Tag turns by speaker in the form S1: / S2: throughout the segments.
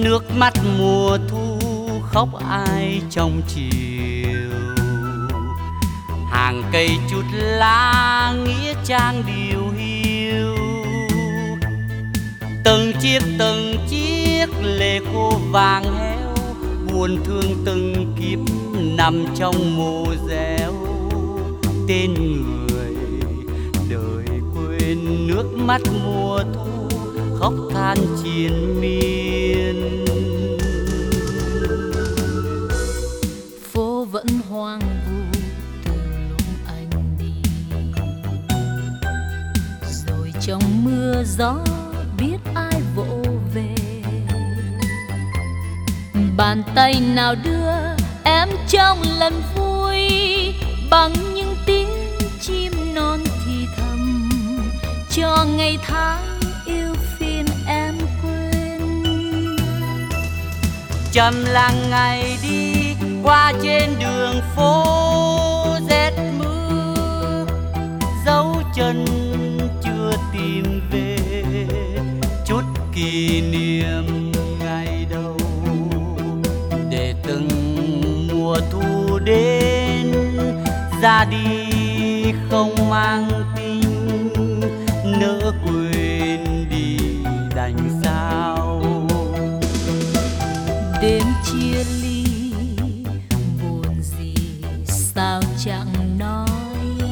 S1: Nước mắt mùa thu khóc ai trong chiều, hàng cây chút lá nghĩa trang điều hiu. Từng chiếc lệ khô vàng héo, buồn thương từng kiếp nằm trong mồ réo. Tên người đời quên nước mắt mùa thu khóc than triền miên.
S2: Phố vẫn hoang vu từ lúc anh đi, rồi trong mưa gió biết ai vỗ về. Bàn tay nào đưa em trong lần vui, bằng những tiếng chim non thì thầm, cho ngày tháng yêu phiền em quên.
S1: Trầm lặng ngày đi qua trên đường phố rét mưa, dấu chân chưa tìm về chút kỷ niệm ngày đầu. Để từng mùa thu đến ra đi không mang tin, nỡ quên đi đành sao.
S2: Đêm chia ly buồn gì sao chẳng nói,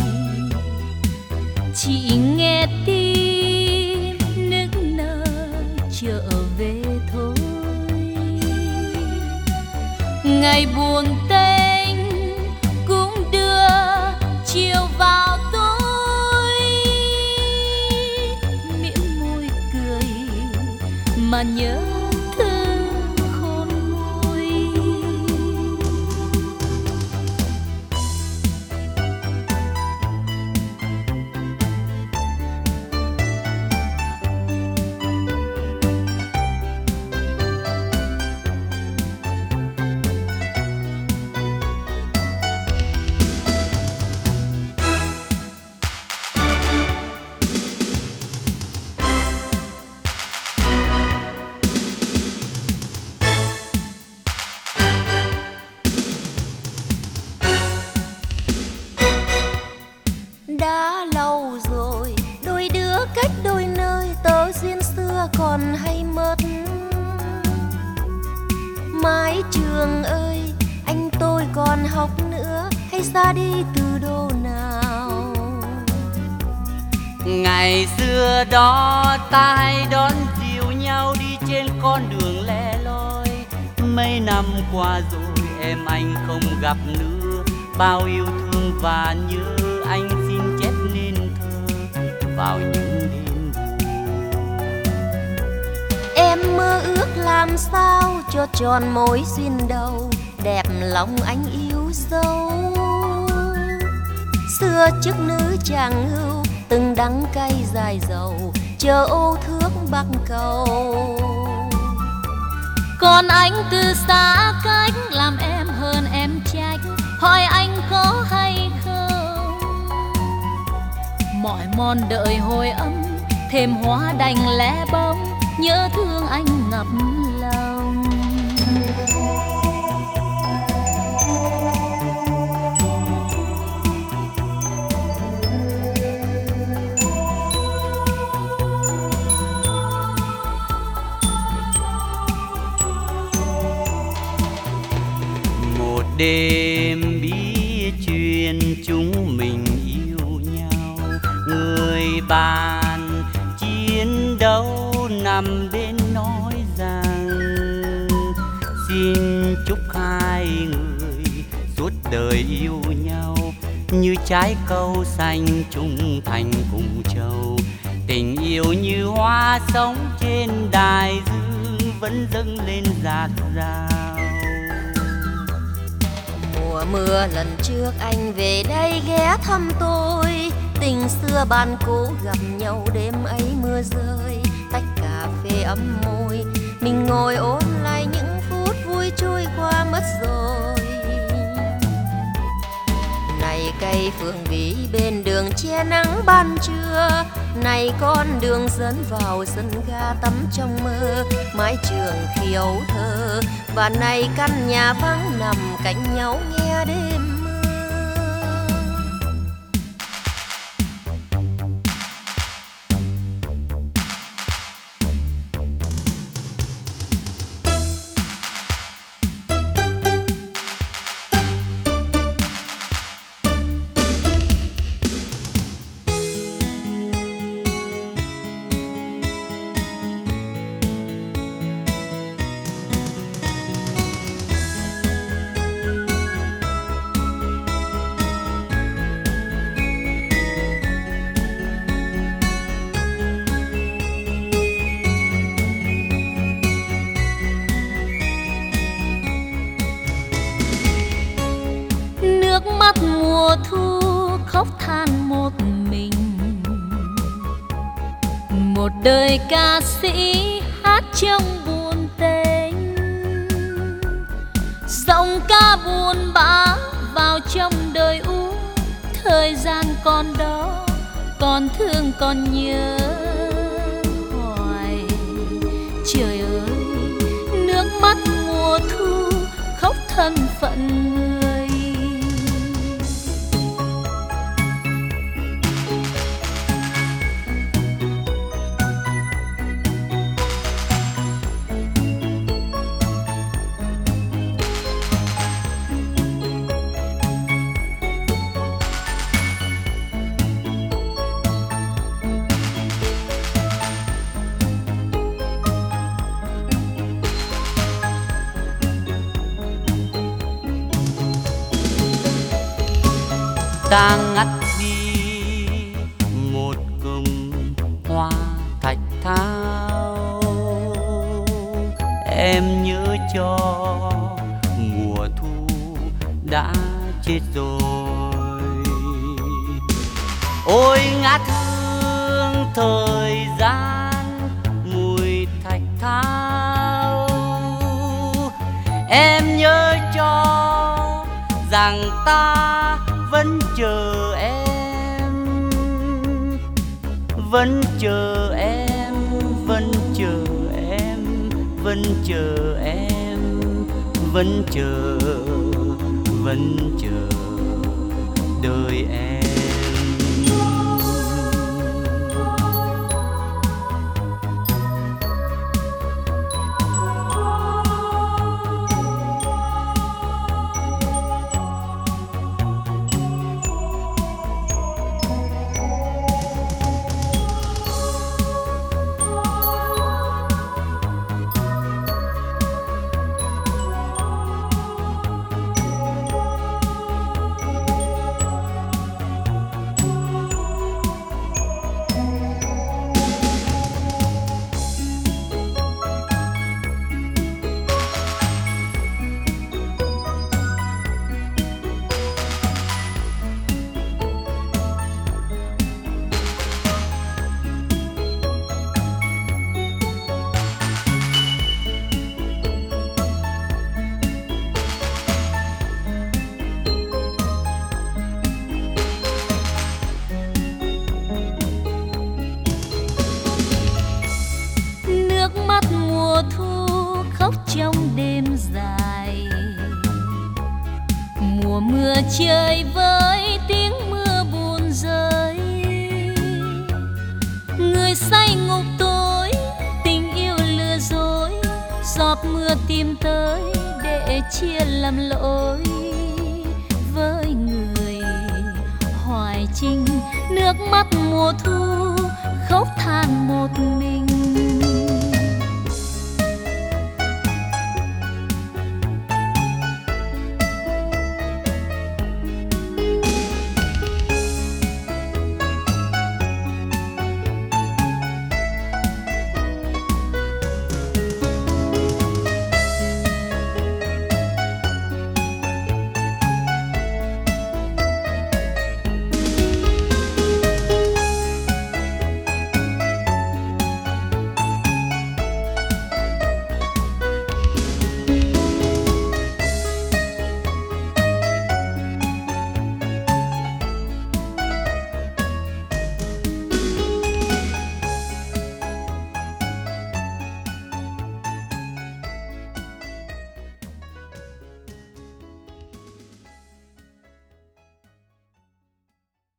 S2: chỉ nghe tim nức nở trở về thôi. Ngày buồn tênh cũng đưa chiều vào tối, mỉm môi cười mà nhớ thương khôn nguôi.
S3: Đã lâu rồi đôi đứa cách đôi nơi, tớ duyên xưa còn hay mất. Mái trường ơi anh tôi còn học nữa, hay ra đi từ đâu nào.
S1: Ngày xưa đó ta hay đón dìu nhau đi trên con đường lẻ loi. Mấy năm qua rồi em anh không gặp nữa, bao yêu thương và nhớ anh xin chép nên thơ vào những đêm buồn.
S3: Em mơ ước làm sao cho tròn mối duyên đầu, đẹp lòng anh yêu dấu. Xưa trước nữ chàng hưu từng đắng cay dài dầu, chờ ô thước bắc cầu.
S2: Còn anh từ xa cách làm em hơn em trách, hỏi anh có hay không. Mỏi mòn đợi hồi âm thêm hoa đành lẻ bóng, nhớ thương anh ngập lòng.
S1: Một đêm bí chuyện chúng mình yêu nhau, người bạn chiến đấu nằm bên nói rằng xin chúc hai người suốt đời yêu nhau, như trái câu xanh trung thành cùng châu. Tình yêu như hoa sống trên đài dương vẫn dâng lên dạt dào.
S3: Mùa mưa lần trước anh về đây ghé thăm tôi, tình xưa bạn cũ gặp nhau đêm ấy mưa rơi. Tách cà phê ấm môi, mình ngồi ôn lại những phút vui trôi qua mất rồi. Này cây phượng vĩ bên đường che nắng ban trưa. Này con đường dẫn vào sân ga tắm trong mơ, mái trường khi ấu thơ. Và này căn nhà vắng nằm cạnh nhau nghe đêm mưa.
S2: Nước mắt mùa thu khóc than một mình, một đời ca sĩ hát trong buồn tênh. Giọng ca buồn bã vào trong đời u, thời gian còn đó còn thương còn nhớ hoài. Trời ơi, nước mắt mùa thu khóc thân phận người.
S1: Ta ngắt đi một cụm hoa thạch thao, em nhớ cho mùa thu đã chết rồi. Ôi ngát hương thời gian mùi thạch thao, em nhớ cho rằng ta vẫn chờ em, vẫn chờ em, vẫn chờ em, vẫn chờ em, vẫn chờ, vẫn chờ đời em.
S2: Mùa thu khóc trong đêm dài, mùa mưa chơi với tiếng mưa buồn rơi. Người say ngục tối, tình yêu lừa dối, giọt mưa tìm tới để chia làm lỗi với người hoài trinh. Nước mắt mùa thu khóc than một mình.